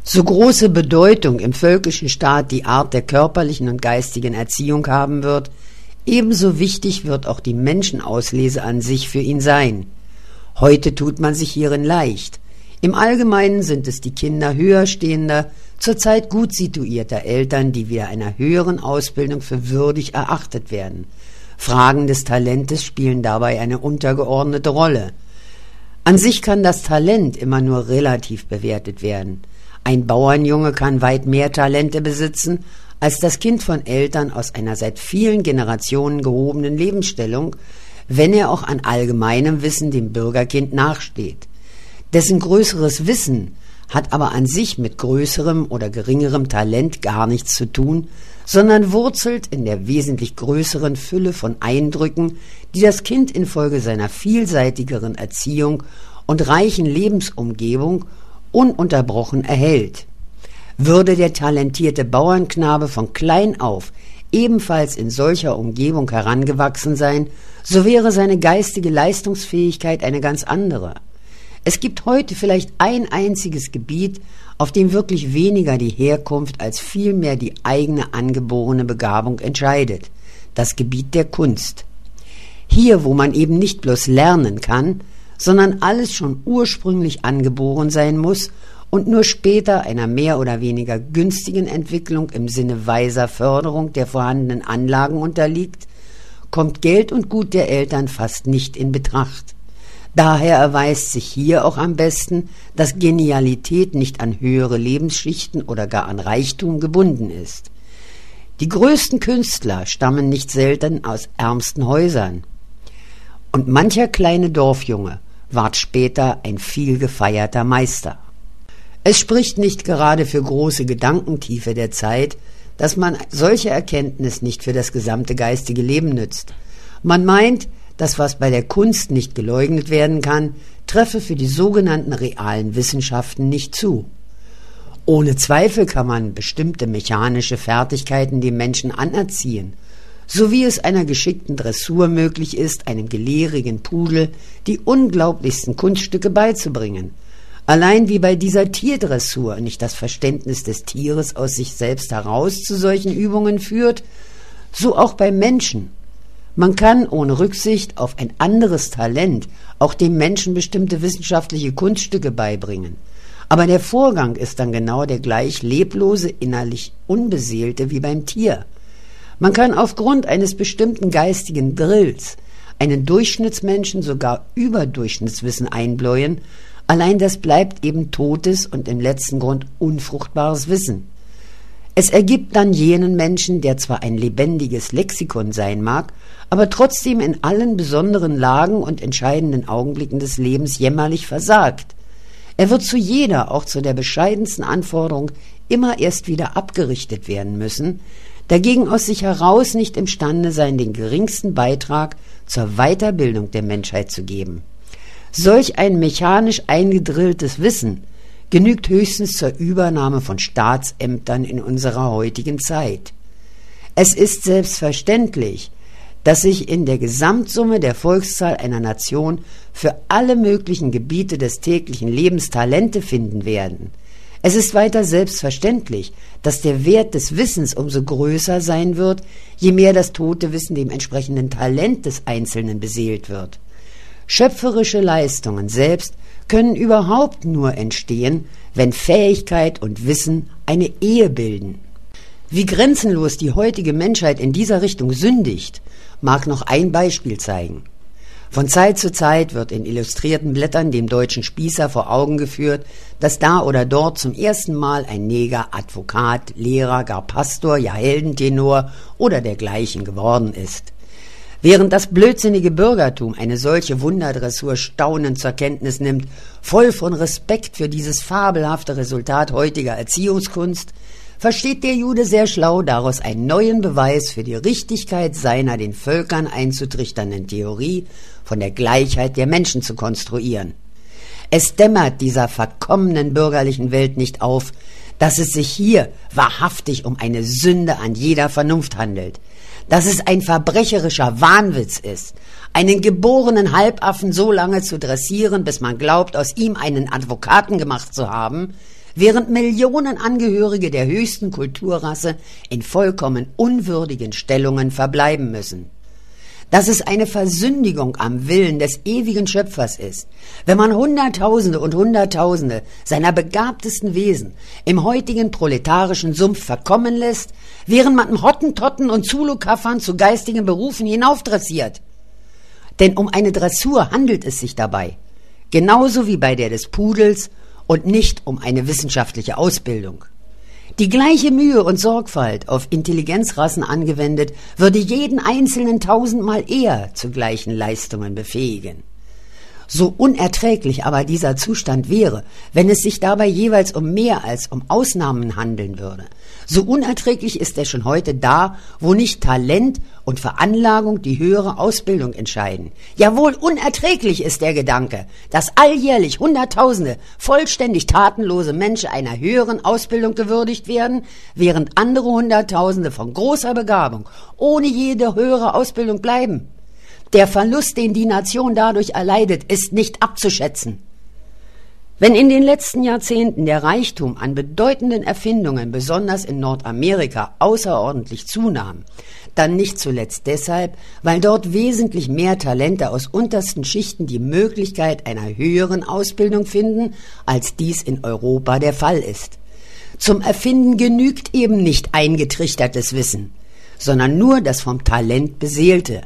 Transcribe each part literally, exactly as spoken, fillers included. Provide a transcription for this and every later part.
So große Bedeutung im völkischen Staat die Art der körperlichen und geistigen Erziehung haben wird, ebenso wichtig wird auch die Menschenauslese an sich für ihn sein. Heute tut man sich hierin leicht. Im Allgemeinen sind es die Kinder höherstehender, zurzeit gut situierter Eltern, die wieder einer höheren Ausbildung für würdig erachtet werden. Fragen des Talentes spielen dabei eine untergeordnete Rolle. An sich kann das Talent immer nur relativ bewertet werden. Ein Bauernjunge kann weit mehr Talente besitzen, als das Kind von Eltern aus einer seit vielen Generationen gehobenen Lebensstellung, wenn er auch an allgemeinem Wissen dem Bürgerkind nachsteht. Dessen größeres Wissen hat aber an sich mit größerem oder geringerem Talent gar nichts zu tun, sondern wurzelt in der wesentlich größeren Fülle von Eindrücken, die das Kind infolge seiner vielseitigeren Erziehung und reichen Lebensumgebung ununterbrochen erhält. Würde der talentierte Bauernknabe von klein auf ebenfalls in solcher Umgebung herangewachsen sein, so wäre seine geistige Leistungsfähigkeit eine ganz andere. Es gibt heute vielleicht ein einziges Gebiet, auf dem wirklich weniger die Herkunft als vielmehr die eigene angeborene Begabung entscheidet: das Gebiet der Kunst. Hier, wo man eben nicht bloß lernen kann, sondern alles schon ursprünglich angeboren sein muss und nur später einer mehr oder weniger günstigen Entwicklung im Sinne weiser Förderung der vorhandenen Anlagen unterliegt, kommt Geld und Gut der Eltern fast nicht in Betracht. Daher erweist sich hier auch am besten, dass Genialität nicht an höhere Lebensschichten oder gar an Reichtum gebunden ist. Die größten Künstler stammen nicht selten aus ärmsten Häusern. Und mancher kleine Dorfjunge ward später ein viel gefeierter Meister. Es spricht nicht gerade für große Gedankentiefe der Zeit, dass man solche Erkenntnis nicht für das gesamte geistige Leben nützt. Man meint, dass was bei der Kunst nicht geleugnet werden kann, treffe für die sogenannten realen Wissenschaften nicht zu. Ohne Zweifel kann man bestimmte mechanische Fertigkeiten dem Menschen anerziehen, so wie es einer geschickten Dressur möglich ist, einem gelehrigen Pudel die unglaublichsten Kunststücke beizubringen. Allein wie bei dieser Tierdressur nicht das Verständnis des Tieres aus sich selbst heraus zu solchen Übungen führt, so auch beim Menschen. Man kann ohne Rücksicht auf ein anderes Talent auch dem Menschen bestimmte wissenschaftliche Kunststücke beibringen. Aber der Vorgang ist dann genau der gleich leblose, innerlich unbeseelte wie beim Tier. Man kann aufgrund eines bestimmten geistigen Drills einen Durchschnittsmenschen sogar Überdurchschnittswissen einbläuen, allein das bleibt eben totes und im letzten Grund unfruchtbares Wissen. Es ergibt dann jenen Menschen, der zwar ein lebendiges Lexikon sein mag, aber trotzdem in allen besonderen Lagen und entscheidenden Augenblicken des Lebens jämmerlich versagt. Er wird zu jeder, auch zu der bescheidensten Anforderung immer erst wieder abgerichtet werden müssen, dagegen aus sich heraus nicht imstande sein, den geringsten Beitrag zur Weiterbildung der Menschheit zu geben. Solch ein mechanisch eingedrilltes Wissen genügt höchstens zur Übernahme von Staatsämtern in unserer heutigen Zeit. Es ist selbstverständlich, dass sich in der Gesamtsumme der Volkszahl einer Nation für alle möglichen Gebiete des täglichen Lebens Talente finden werden. Es ist weiter selbstverständlich, dass der Wert des Wissens umso größer sein wird, je mehr das tote Wissen dem entsprechenden Talent des Einzelnen beseelt wird. Schöpferische Leistungen selbst können überhaupt nur entstehen, wenn Fähigkeit und Wissen eine Ehe bilden. Wie grenzenlos die heutige Menschheit in dieser Richtung sündigt, mag noch ein Beispiel zeigen. Von Zeit zu Zeit wird in illustrierten Blättern dem deutschen Spießer vor Augen geführt, dass da oder dort zum ersten Mal ein Neger Advokat, Lehrer, gar Pastor, ja Heldentenor oder dergleichen geworden ist. Während das blödsinnige Bürgertum eine solche Wunderdressur staunend zur Kenntnis nimmt, voll von Respekt für dieses fabelhafte Resultat heutiger Erziehungskunst, versteht der Jude sehr schlau daraus einen neuen Beweis für die Richtigkeit seiner den Völkern einzutrichternden Theorie von der Gleichheit der Menschen zu konstruieren. Es dämmert dieser verkommenen bürgerlichen Welt nicht auf, dass es sich hier wahrhaftig um eine Sünde an jeder Vernunft handelt, dass es ein verbrecherischer Wahnwitz ist, einen geborenen Halbaffen so lange zu dressieren, bis man glaubt, aus ihm einen Advokaten gemacht zu haben, während Millionen Angehörige der höchsten Kulturrasse in vollkommen unwürdigen Stellungen verbleiben müssen. Dass es eine Versündigung am Willen des ewigen Schöpfers ist, wenn man Hunderttausende und Hunderttausende seiner begabtesten Wesen im heutigen proletarischen Sumpf verkommen lässt, während man Hottentotten und Zulu-Kaffern zu geistigen Berufen hinaufdressiert. Denn um eine Dressur handelt es sich dabei, genauso wie bei der des Pudels, und nicht um eine wissenschaftliche Ausbildung. Die gleiche Mühe und Sorgfalt auf Intelligenzrassen angewendet, würde jeden Einzelnen tausendmal eher zu gleichen Leistungen befähigen. So unerträglich aber dieser Zustand wäre, wenn es sich dabei jeweils um mehr als um Ausnahmen handeln würde, so unerträglich ist er schon heute da, wo nicht Talent und Veranlagung die höhere Ausbildung entscheiden. Jawohl, unerträglich ist der Gedanke, dass alljährlich Hunderttausende vollständig tatenlose Menschen einer höheren Ausbildung gewürdigt werden, während andere Hunderttausende von großer Begabung ohne jede höhere Ausbildung bleiben. Der Verlust, den die Nation dadurch erleidet, ist nicht abzuschätzen. Wenn in den letzten Jahrzehnten der Reichtum an bedeutenden Erfindungen, besonders in Nordamerika, außerordentlich zunahm, dann nicht zuletzt deshalb, weil dort wesentlich mehr Talente aus untersten Schichten die Möglichkeit einer höheren Ausbildung finden, als dies in Europa der Fall ist. Zum Erfinden genügt eben nicht eingetrichtertes Wissen, sondern nur das vom Talent Beseelte.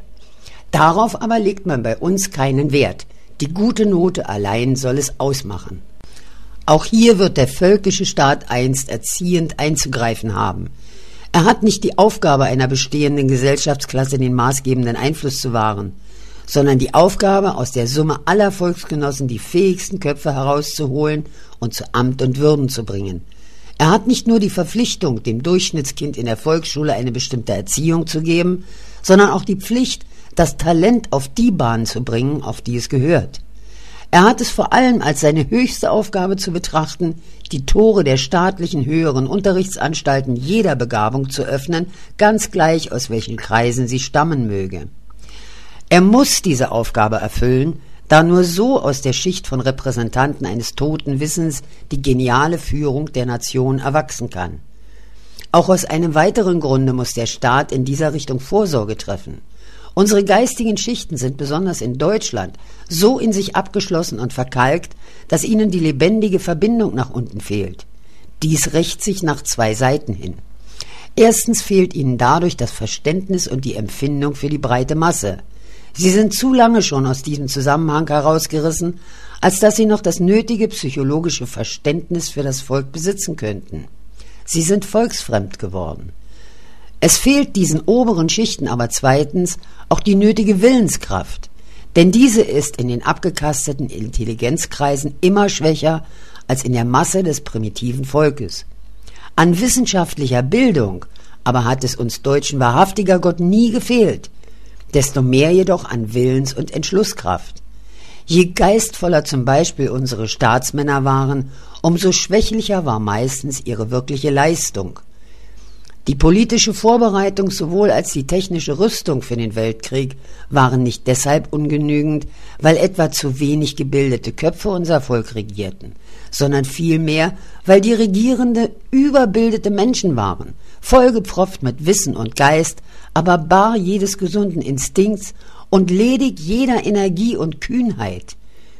Darauf aber legt man bei uns keinen Wert. Die gute Note allein soll es ausmachen. Auch hier wird der völkische Staat einst erziehend einzugreifen haben. Er hat nicht die Aufgabe einer bestehenden Gesellschaftsklasse, den maßgebenden Einfluss zu wahren, sondern die Aufgabe, aus der Summe aller Volksgenossen die fähigsten Köpfe herauszuholen und zu Amt und Würden zu bringen. Er hat nicht nur die Verpflichtung, dem Durchschnittskind in der Volksschule eine bestimmte Erziehung zu geben, sondern auch die Pflicht, das Talent auf die Bahn zu bringen, auf die es gehört. Er hat es vor allem als seine höchste Aufgabe zu betrachten, die Tore der staatlichen höheren Unterrichtsanstalten jeder Begabung zu öffnen, ganz gleich aus welchen Kreisen sie stammen möge. Er muss diese Aufgabe erfüllen, da nur so aus der Schicht von Repräsentanten eines toten Wissens die geniale Führung der Nation erwachsen kann. Auch aus einem weiteren Grunde muss der Staat in dieser Richtung Vorsorge treffen. Unsere geistigen Schichten sind besonders in Deutschland so in sich abgeschlossen und verkalkt, dass ihnen die lebendige Verbindung nach unten fehlt. Dies rächt sich nach zwei Seiten hin. Erstens fehlt ihnen dadurch das Verständnis und die Empfindung für die breite Masse. Sie sind zu lange schon aus diesem Zusammenhang herausgerissen, als dass sie noch das nötige psychologische Verständnis für das Volk besitzen könnten. Sie sind volksfremd geworden. Es fehlt diesen oberen Schichten aber zweitens auch die nötige Willenskraft, denn diese ist in den abgekasteten Intelligenzkreisen immer schwächer als in der Masse des primitiven Volkes. An wissenschaftlicher Bildung aber hat es uns Deutschen wahrhaftiger Gott nie gefehlt, desto mehr jedoch an Willens- und Entschlusskraft. Je geistvoller zum Beispiel unsere Staatsmänner waren, umso schwächlicher war meistens ihre wirkliche Leistung. Die politische Vorbereitung sowohl als die technische Rüstung für den Weltkrieg waren nicht deshalb ungenügend, weil etwa zu wenig gebildete Köpfe unser Volk regierten, sondern vielmehr, weil die Regierende überbildete Menschen waren, vollgepfropft mit Wissen und Geist, aber bar jedes gesunden Instinkts und ledig jeder Energie und Kühnheit.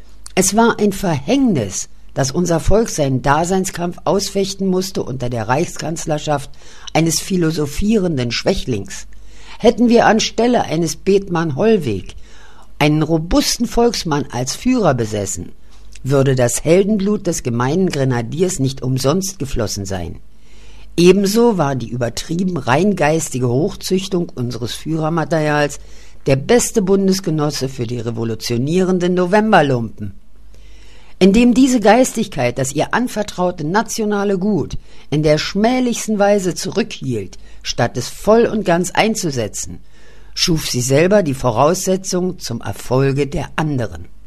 Es war ein Verhängnis, dass unser Volk seinen Daseinskampf ausfechten musste unter der Reichskanzlerschaft eines philosophierenden Schwächlings. Hätten wir anstelle eines Bethmann Hollweg einen robusten Volksmann als Führer besessen, würde das Heldenblut des gemeinen Grenadiers nicht umsonst geflossen sein. Ebenso war die übertrieben reingeistige Hochzüchtung unseres Führermaterials der beste Bundesgenosse für die revolutionierenden Novemberlumpen. Indem diese Geistigkeit das ihr anvertraute nationale Gut in der schmählichsten Weise zurückhielt, statt es voll und ganz einzusetzen, schuf sie selber die Voraussetzung zum Erfolge der anderen.